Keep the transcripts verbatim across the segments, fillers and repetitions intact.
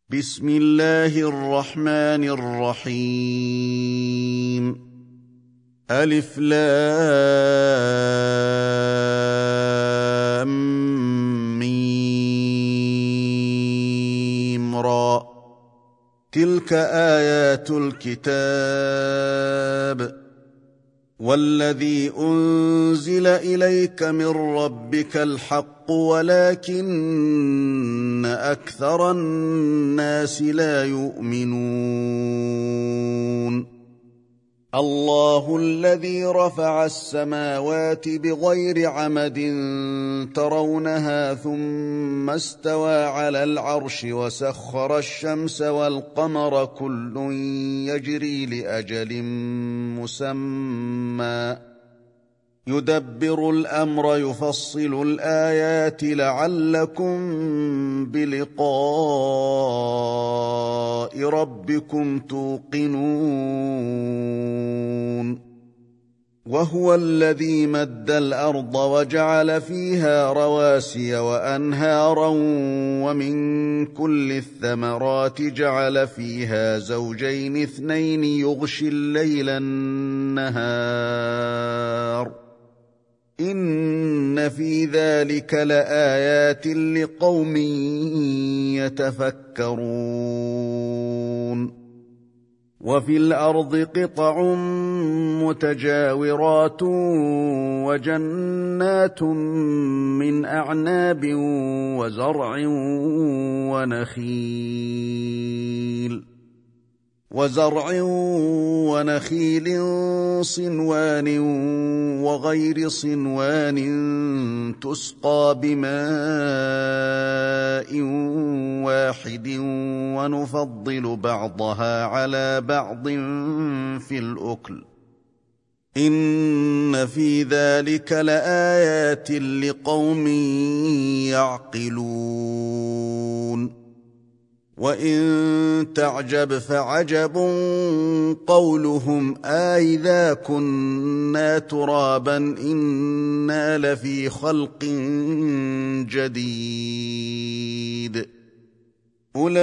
بسم الله الرحمن الرحيم. ألف لام ميم را. تلك آيات الكتاب والذي أنزل إليك من ربك الحق ولكن أكثر الناس لا يؤمنون. الله الذي رفع السماوات بغير عمد ترونها ثم استوى على العرش وسخر الشمس والقمر كل يجري لأجل مسمى يدبر الأمر يفصل الآيات لعلكم بلقاء ربكم توقنون. وهو الذي مد الأرض وجعل فيها رواسي وأنهارا ومن كل الثمرات جعل فيها زوجين اثنين يغشي الليل النهار إن في ذلك لآيات لقوم يتفكرون. وفي الأرض قطع متجاورات وجنات من أعناب وزرع ونخيل وزرع ونخيل صنوان وغير صنوان تسقى بماء واحد ونفضل بعضها على بعض في الأكل إن في ذلك لآيات لقوم يعقلون. وإن تعجب فعجب قولهم أإذا كنا ترابا إنا لفي خلق جديد. أولئك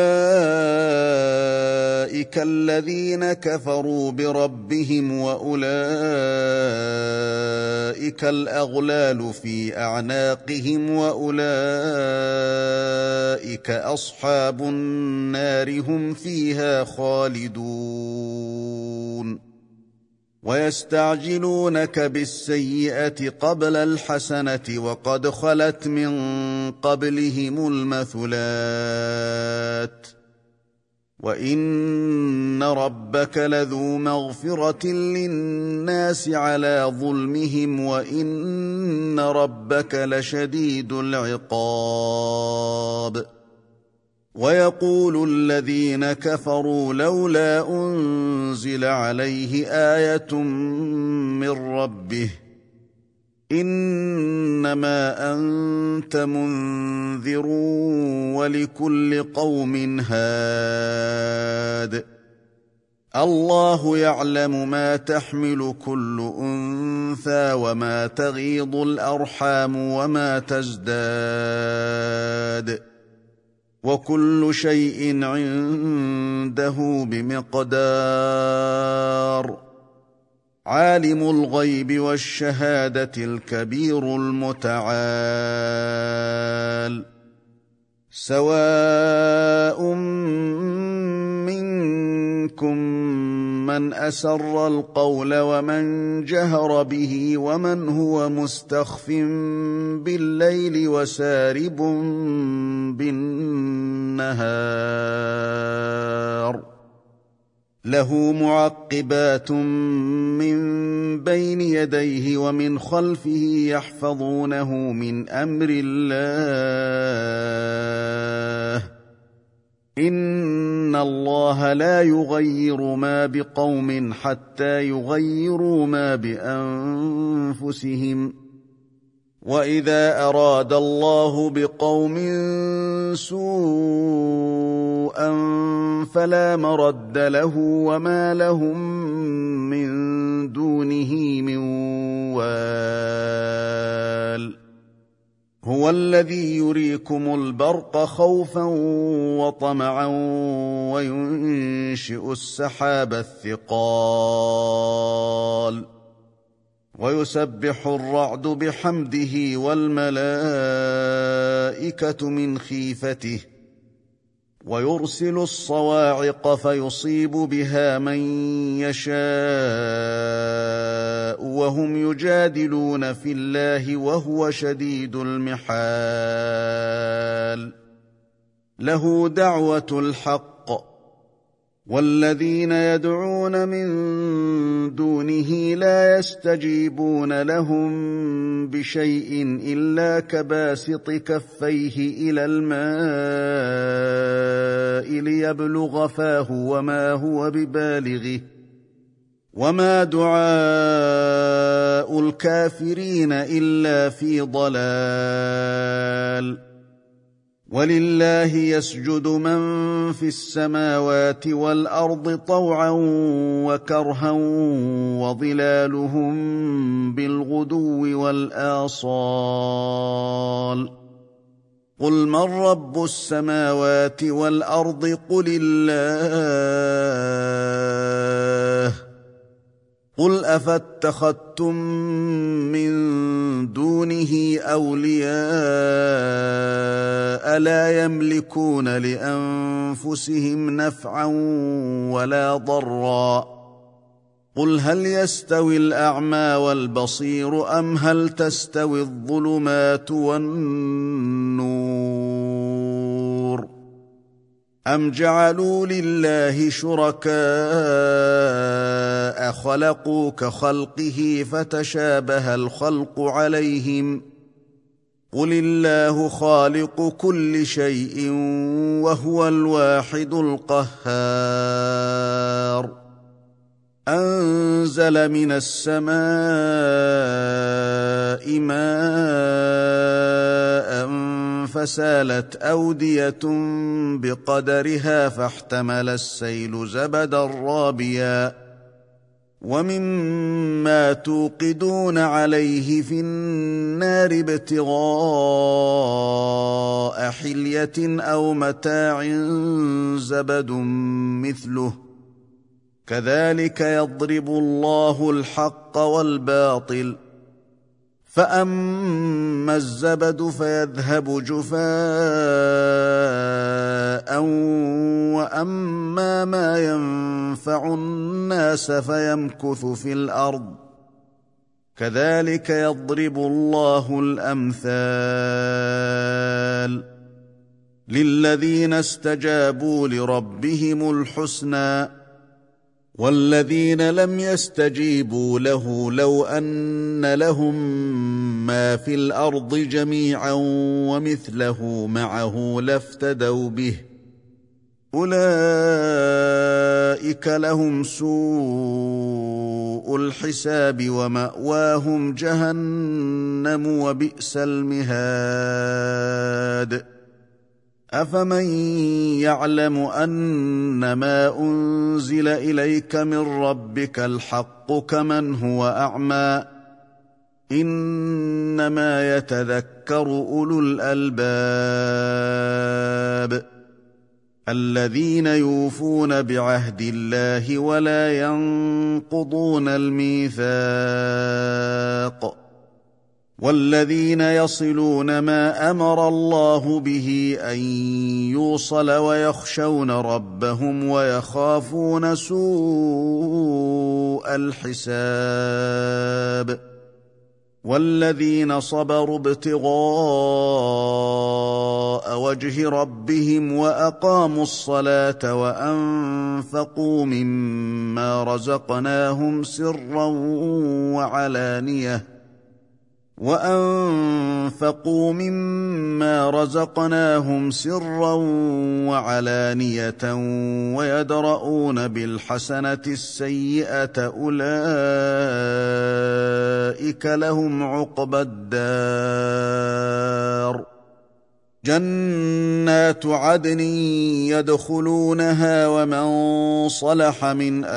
الذين كفروا بربهم وأولئك الأغلال في أعناقهم وأولئك أصحاب النار هم فيها خالدون. ويستعجلونك بالسيئة قبل الحسنة وقد خلت من قبلهم المثلات وإن ربك لذو مغفرة للناس على ظلمهم وإن ربك لشديد العقاب. ويقول الذين كفروا لولا أنزل عليه آية من ربه إنما أنت منذر ولكل قوم هاد. الله يعلم ما تحمل كل أنثى وما تغيض الأرحام وما تزداد وكل شيء عنده بمقدار. عالم الغيب والشهادة الكبير المتعال. سواء منكم من أسر القول ومن جهر به ومن هو مستخف بالليل وسارب بالنهار له معقبات من بين يديه ومن خلفه يحفظونه من أمر الله إن الله لا يغير ما بقوم حتى يغيروا ما بأنفسهم وإذا أراد الله بقوم سوءا فلا مرد له وما لهم من دونه من وال. هو الذي يريكم البرق خوفا وطمعا وينشئ السحاب الثقال ويسبح الرعد بحمده والملائكة من خيفته ويرسل الصواعق فيصيب بها من يشاء وهم يجادلون في الله وهو شديد المحال له دعوة الحق والذين يدعون من دونه لا يستجيبون لهم بشيء إلا كباسط كفيه إلى الماء ليبلغ فاه وما هو ببالغه وما دعاء الكافرين إلا في ضلال ولله يسجد من في السماوات والأرض طوعا وكرها وظلالهم بالغدو والآصال قل من رب السماوات والأرض قل الله قل أفاتخذتم من دونه أولياء لا يملكون لأنفسهم نفعا ولا ضرا قل هل يستوي الأعمى والبصير أم هل تستوي الظلمات والنور أم جعلوا لله شركاء خلقوا كخلقه فتشابه الخلق عليهم قل الله خالق كل شيء وهو الواحد القهار أنزل من السماء ماء فسالت أودية بقدرها فاحتمل السيل زبدا رابيا ومما توقدون عليه في النار ابتغاء حلية أو متاع زبد مثله كذلك يضرب الله الحق والباطل فأما الزبد فيذهب جفاء وأما ما ينفع الناس فيمكث في الأرض كذلك يضرب الله الأمثال للذين استجابوا لربهم الحسنى والذين لم يستجيبوا له لو أن لهم ما في الأرض جميعا ومثله معه لافتدوا به أولئك لهم سوء الحساب ومأواهم جهنم وبئس المهاد أفمن يعلم أنما أنزل إليك من ربك الحق كمن هو أعمى إنما يتذكر أولو الألباب الذين يوفون بعهد الله ولا ينقضون الميثاق والذين يصلون ما أمر الله به أن يوصل ويخشون ربهم ويخافون سوء الحساب والذين صبروا ابتغاء وجه ربهم وأقاموا الصلاة وأنفقوا مما رزقناهم سرا وعلانية وأنفقوا مما رزقناهم سرا وعلانية ويدرؤون بالحسنة السيئة أولئك لهم عقبى الدار جنات عدن يدخلونها ومن صلح من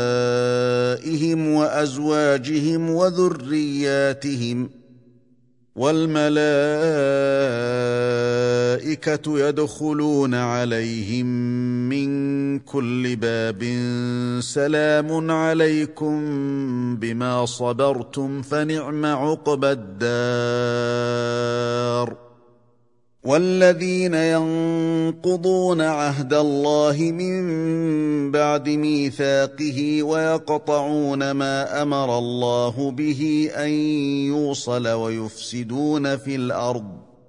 آبائهم وأزواجهم وذرياتهم والملائكة يدخلون عليهم من كل باب سلام عليكم بما صبرتم فنعم عقبى الدار. والذين ينقضون عهد الله من بعد ميثاقه ويقطعون ما أمر الله به أن يوصل ويفسدون في الأرض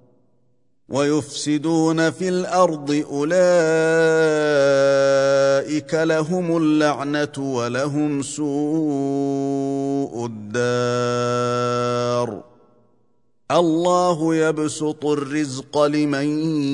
ويفسدون في الأرض أولئك لهم اللعنة ولهم سوء الدار. الله يبسط الرزق لمن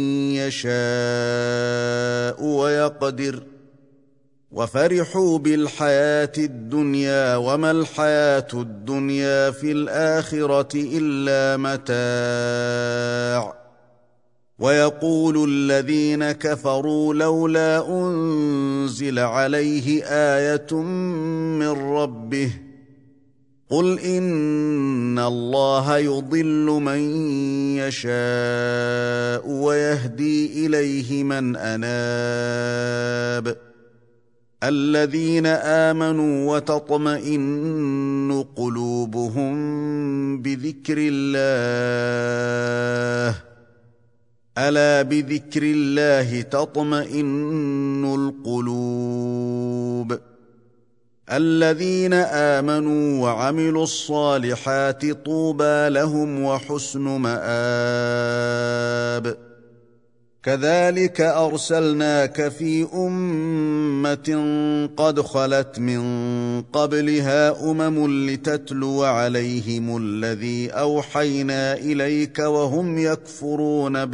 يشاء ويقدر وفرحوا بالحياة الدنيا وما الحياة الدنيا في الآخرة إلا متاع. ويقول الذين كفروا لولا أنزل عليه آية من ربه قل إن الله يضل من يشاء ويهدي إليه من أناب. الذين آمنوا وتطمئن قلوبهم بذكر الله ألا بذكر الله تطمئن القلوب. الذين آمنوا وعملوا الصالحات طوبى لهم وحسن مآب. كذلك أرسلناك في أمة قد خلت من قبلها أمم لتتلو عليهم الذي أوحينا إليك وهم يكفرون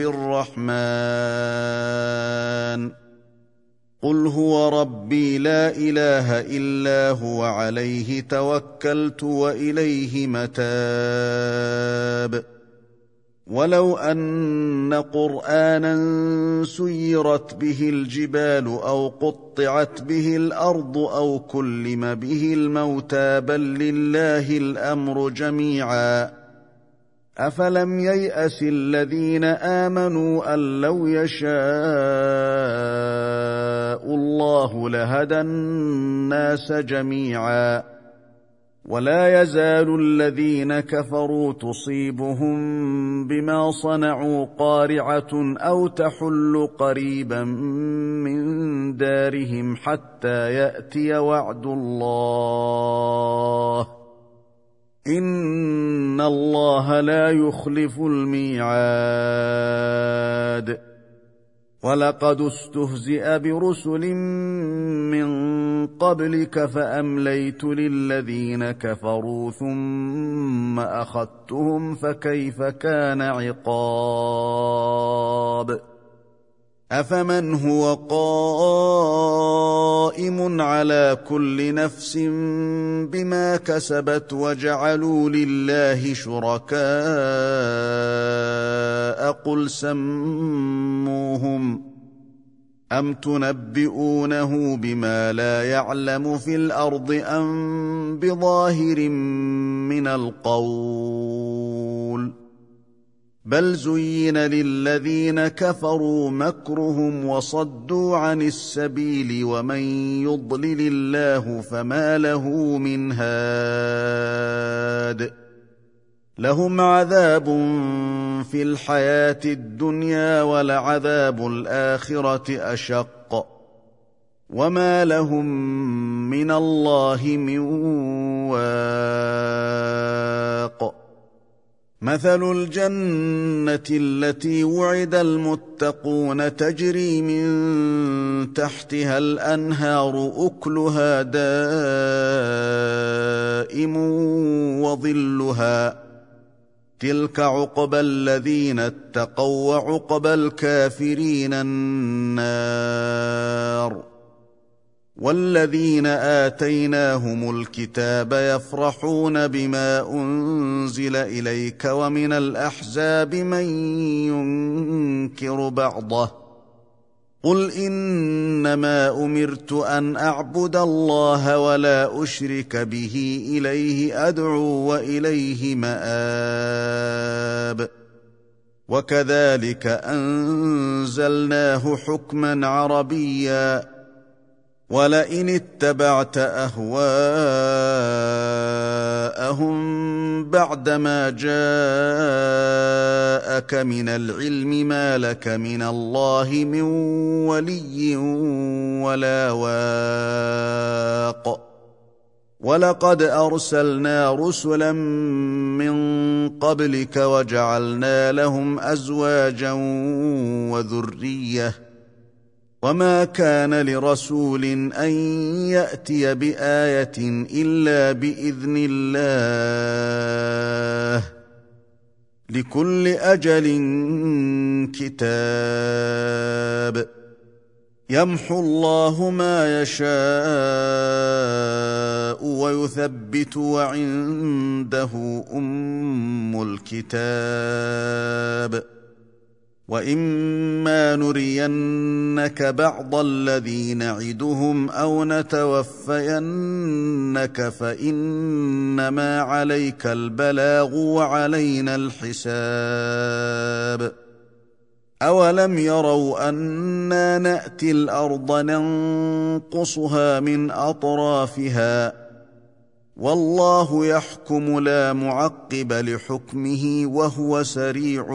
بالرحمن قل هو ربي لا إله إلا هو عليه توكلت وإليه متاب. ولو أن قرآنا سيرت به الجبال أو قطعت به الأرض أو كلم به الموتى بل لله الأمر جميعا أفلم ييأس الذين آمنوا أن لو يشاء الله لهدى الناس جميعا ولا يزال الذين كفروا تصيبهم بما صنعوا قارعة أو تحل قريبا من دارهم حتى يأتي وعد الله إن الله لا يخلف الميعاد. ولقد استهزئ برسل من قبلك فأمليت للذين كفروا ثم أخذتهم فكيف كان عقاب. أفمن هو قائم على كل نفس بما كسبت وجعلوا لله شركاء قل سموهم أم تنبئونه بما لا يعلم في الأرض أم بظاهر من القول بل زين للذين كفروا مكرهم وصدوا عن السبيل ومن يضلل الله فما له من هاد. لهم عذاب في الحياة الدنيا ولعذاب الآخرة أشق وما لهم من الله من واق. مثل الجنة التي وعد المتقون تجري من تحتها الأنهار أكلها دائم وظلها تلك عقبى الذين اتقوا وعقبى الكافرين النار. والذين آتيناهم الكتاب يفرحون بما أنزل إليك ومن الأحزاب من ينكر بعضه قل انما امرت ان اعبد الله ولا اشرك به اليه ادعو واليه مآب وكذلك انزلناه حكما عربيا ولئن اتبعت اهواءهم بعدما جاءك من العلم ما لك من الله من ولي ولا واق ولقد ارسلنا رسلا من قبلك وجعلنا لهم ازواجا وذريه وما كان لرسول ان ياتي بايه الا باذن الله لكل اجل كتاب يمحو الله ما يشاء ويثبت وعنده ام الكتاب واما نرينك بعض الذي نعدهم او نتوفينك فانما عليك البلاغ وعلينا الحساب اولم يروا انا ناتي الارض ننقصها من اطرافها والله يحكم لا معقب لحكمه وهو سريع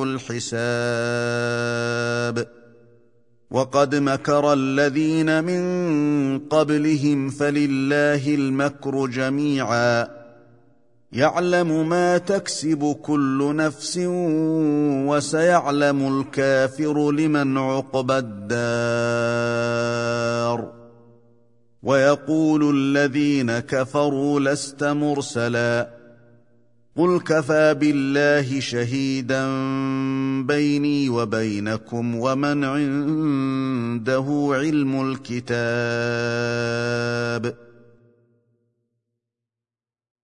الحساب وقد مكر الذين من قبلهم فلله المكر جميعا يعلم ما تكسب كل نفس وسيعلم الكافر لمن عقبى الدار ويقول الذين كفروا لست مرسلا قل كفى بالله شهيدا بيني وبينكم ومن عنده علم الكتاب